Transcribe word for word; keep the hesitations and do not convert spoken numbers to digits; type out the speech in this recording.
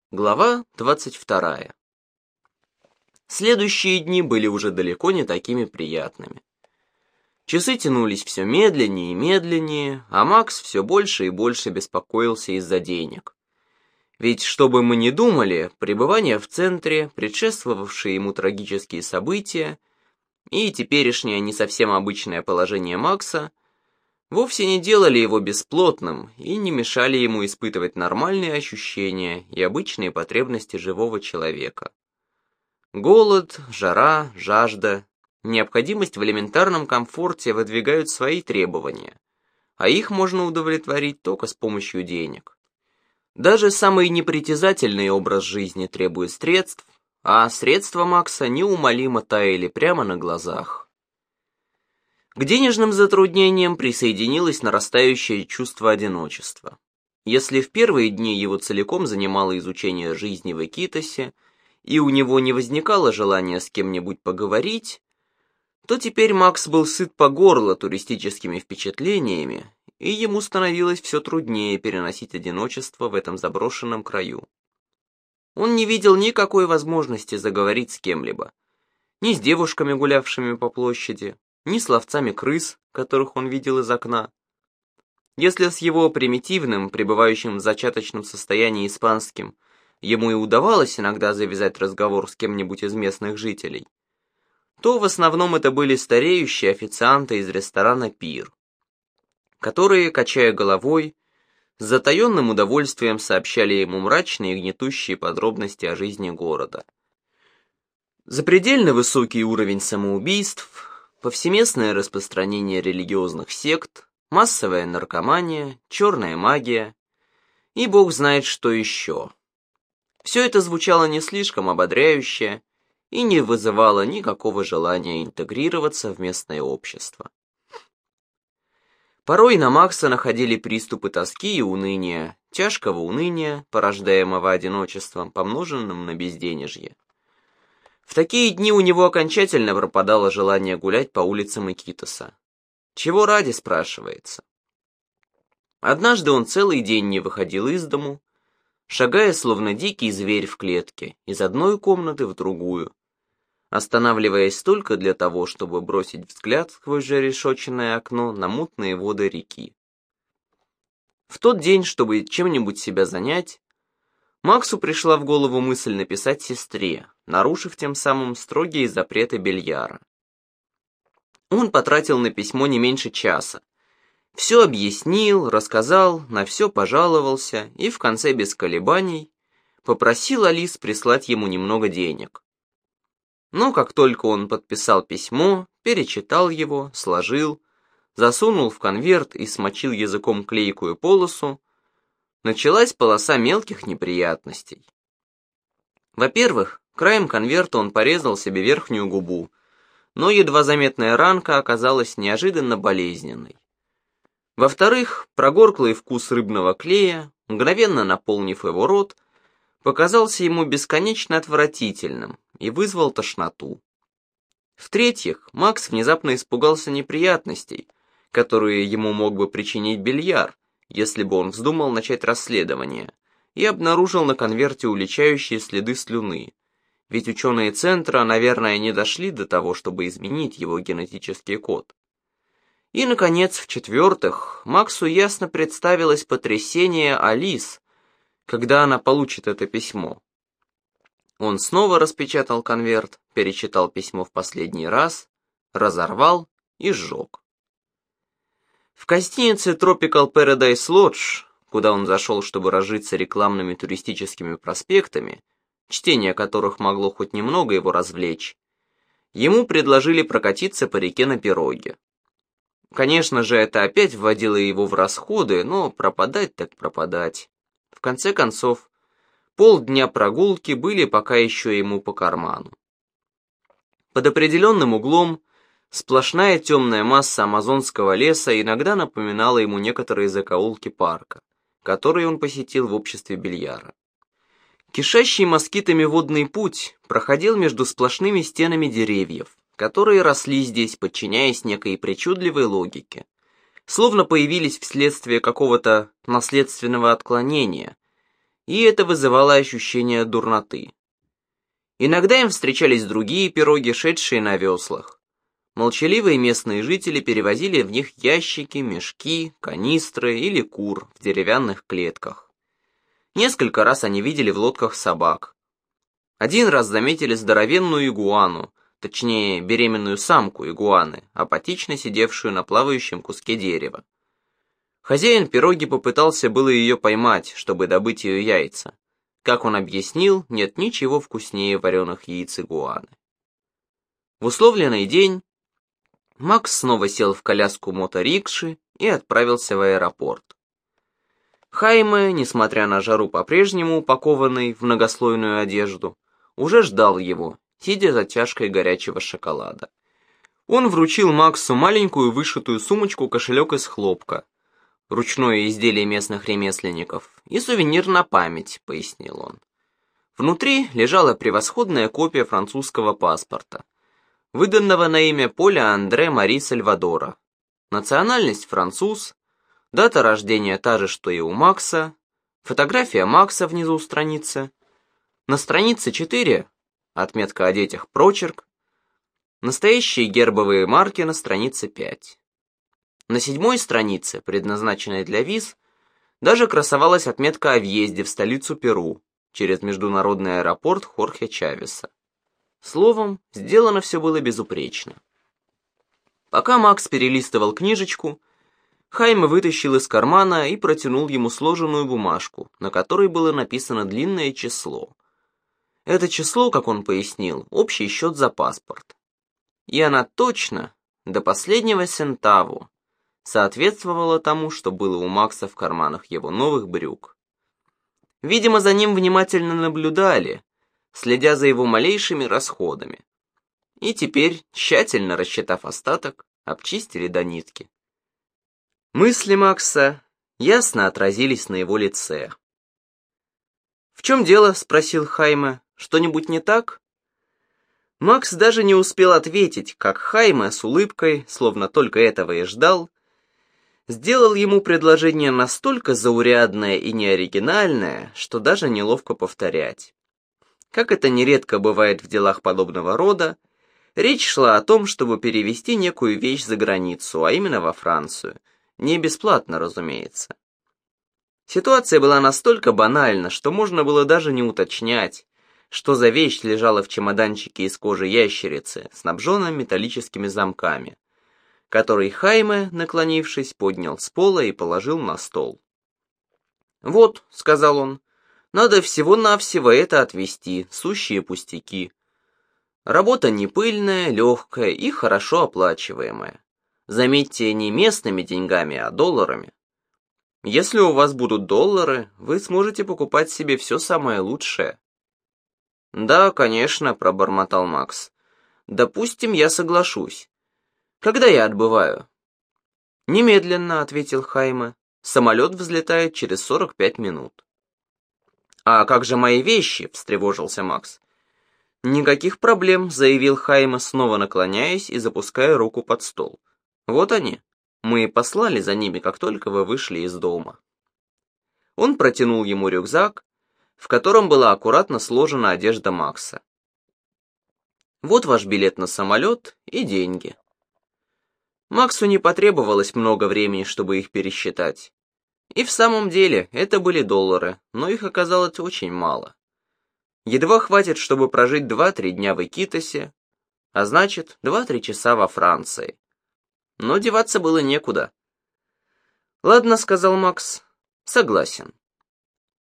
Глава двадцать вторая. Следующие дни были уже далеко не такими приятными. Часы тянулись все медленнее и медленнее, а Макс все больше и больше беспокоился из-за денег. Ведь, что бы мы ни думали, пребывание в центре, предшествовавшие ему трагические события и теперешнее не совсем обычное положение Макса вовсе не делали его бесплотным и не мешали ему испытывать нормальные ощущения и обычные потребности живого человека. Голод, жара, жажда, необходимость в элементарном комфорте выдвигают свои требования, а их можно удовлетворить только с помощью денег. Даже самый непритязательный образ жизни требует средств, а средства Макса неумолимо таяли прямо на глазах. К денежным затруднениям присоединилось нарастающее чувство одиночества. Если в первые дни его целиком занимало изучение жизни в Икитосе, и у него не возникало желания с кем-нибудь поговорить, то теперь Макс был сыт по горло туристическими впечатлениями, и ему становилось все труднее переносить одиночество в этом заброшенном краю. Он не видел никакой возможности заговорить с кем-либо, ни с девушками, гулявшими по площади, ни с ловцами крыс, которых он видел из окна. Если с его примитивным, пребывающим в зачаточном состоянии испанским, ему и удавалось иногда завязать разговор с кем-нибудь из местных жителей, то в основном это были стареющие официанты из ресторана «Пир», которые, качая головой, с затаенным удовольствием сообщали ему мрачные и гнетущие подробности о жизни города. Запредельно высокий уровень самоубийств, повсеместное распространение религиозных сект, массовая наркомания, черная магия и бог знает что еще. Все это звучало не слишком ободряюще и не вызывало никакого желания интегрироваться в местное общество. Порой на Макса находили приступы тоски и уныния, тяжкого уныния, порождаемого одиночеством, помноженным на безденежье. В такие дни у него окончательно пропадало желание гулять по улицам Икитоса. Чего ради, спрашивается. Однажды он целый день не выходил из дому, шагая словно дикий зверь в клетке, из одной комнаты в другую, останавливаясь только для того, чтобы бросить взгляд сквозь зарешоченное окно на мутные воды реки. В тот день, чтобы чем-нибудь себя занять, Максу пришла в голову мысль написать сестре, нарушив тем самым строгие запреты Бельяра. Он потратил на письмо не меньше часа. Все объяснил, рассказал, на все пожаловался и в конце без колебаний попросил Алис прислать ему немного денег. Но как только он подписал письмо, перечитал его, сложил, засунул в конверт и смочил языком клейкую полосу, началась полоса мелких неприятностей. Во-первых, краем конверта он порезал себе верхнюю губу, но едва заметная ранка оказалась неожиданно болезненной. Во-вторых, прогорклый вкус рыбного клея, мгновенно наполнив его рот, показался ему бесконечно отвратительным и вызвал тошноту. В-третьих, Макс внезапно испугался неприятностей, которые ему мог бы причинить Бельяр, если бы он вздумал начать расследование, и обнаружил на конверте уличающие следы слюны, ведь ученые центра, наверное, не дошли до того, чтобы изменить его генетический код. И, наконец, в-четвертых, Максу ясно представилось потрясение Алис, когда она получит это письмо. Он снова распечатал конверт, перечитал письмо в последний раз, разорвал и сжег. В гостинице Tropical Paradise Lodge, куда он зашел, чтобы разжиться рекламными туристическими проспектами, чтение которых могло хоть немного его развлечь, ему предложили прокатиться по реке на пироге. Конечно же, это опять вводило его в расходы, но пропадать так пропадать. В конце концов, полдня прогулки были пока еще ему по карману. Под определенным углом сплошная темная масса амазонского леса иногда напоминала ему некоторые закоулки парка, которые он посетил в обществе Бельяра. Кишащий москитами водный путь проходил между сплошными стенами деревьев, которые росли здесь, подчиняясь некой причудливой логике, словно появились вследствие какого-то наследственного отклонения, и это вызывало ощущение дурноты. Иногда им встречались другие пироги, шедшие на веслах. Молчаливые местные жители перевозили в них ящики, мешки, канистры или кур в деревянных клетках. Несколько раз они видели в лодках собак. Один раз заметили здоровенную игуану, точнее беременную самку игуаны, апатично сидевшую на плавающем куске дерева. Хозяин пироги попытался было ее поймать, чтобы добыть ее яйца. Как он объяснил, нет ничего вкуснее вареных яиц игуаны. В условленный день Макс снова сел в коляску моторикши и отправился в аэропорт. Хайме, несмотря на жару по-прежнему упакованный в многослойную одежду, уже ждал его, сидя за чашкой горячего шоколада. Он вручил Максу маленькую вышитую сумочку-кошелек из хлопка, ручное изделие местных ремесленников, и сувенир на память, пояснил он. Внутри лежала превосходная копия французского паспорта, выданного на имя Поля Андре Мари Сальвадора. Национальность француз, дата рождения та же, что и у Макса, фотография Макса внизу страницы. На странице четыре, отметка о детях прочерк, настоящие гербовые марки на странице пять. На седьмой странице, предназначенной для виз, даже красовалась отметка о въезде в столицу Перу через международный аэропорт Хорхе Чавеса. Словом, сделано все было безупречно. Пока Макс перелистывал книжечку, Хайме вытащил из кармана и протянул ему сложенную бумажку, на которой было написано длинное число. Это число, как он пояснил, общий счет за паспорт. И она точно, до последнего сентаву, соответствовала тому, что было у Макса в карманах его новых брюк. Видимо, за ним внимательно наблюдали, следя за его малейшими расходами. И теперь, тщательно рассчитав остаток, обчистили до нитки. Мысли Макса ясно отразились на его лице. «В чем дело?» — спросил Хайме. «Что-нибудь не так?» Макс даже не успел ответить, как Хайме с улыбкой, словно только этого и ждал, сделал ему предложение настолько заурядное и неоригинальное, что даже неловко повторять. Как это нередко бывает в делах подобного рода, речь шла о том, чтобы перевезти некую вещь за границу, а именно во Францию. Не бесплатно, разумеется. Ситуация была настолько банальна, что можно было даже не уточнять, что за вещь лежала в чемоданчике из кожи ящерицы, снабженном металлическими замками, который Хайме, наклонившись, поднял с пола и положил на стол. «Вот», — сказал он, — «надо всего-навсего это отвезти, сущие пустяки. Работа не пыльная, легкая и хорошо оплачиваемая. Заметьте, не местными деньгами, а долларами. Если у вас будут доллары, вы сможете покупать себе все самое лучшее». «Да, конечно», — пробормотал Макс. «Допустим, я соглашусь. Когда я отбываю?» «Немедленно», — ответил Хайме. «Самолет взлетает через сорок пять минут». «А как же мои вещи?» — встревожился Макс. «Никаких проблем», — заявил Хайме, снова наклоняясь и запуская руку под стол. «Вот они. Мы послали за ними, как только вы вышли из дома». Он протянул ему рюкзак, в котором была аккуратно сложена одежда Макса. «Вот ваш билет на самолет и деньги». Максу не потребовалось много времени, чтобы их пересчитать. И в самом деле это были доллары, но их оказалось очень мало. Едва хватит, чтобы прожить два-три дня в Икитосе, а значит, два-три часа во Франции. Но деваться было некуда. «Ладно», — сказал Макс, — «согласен».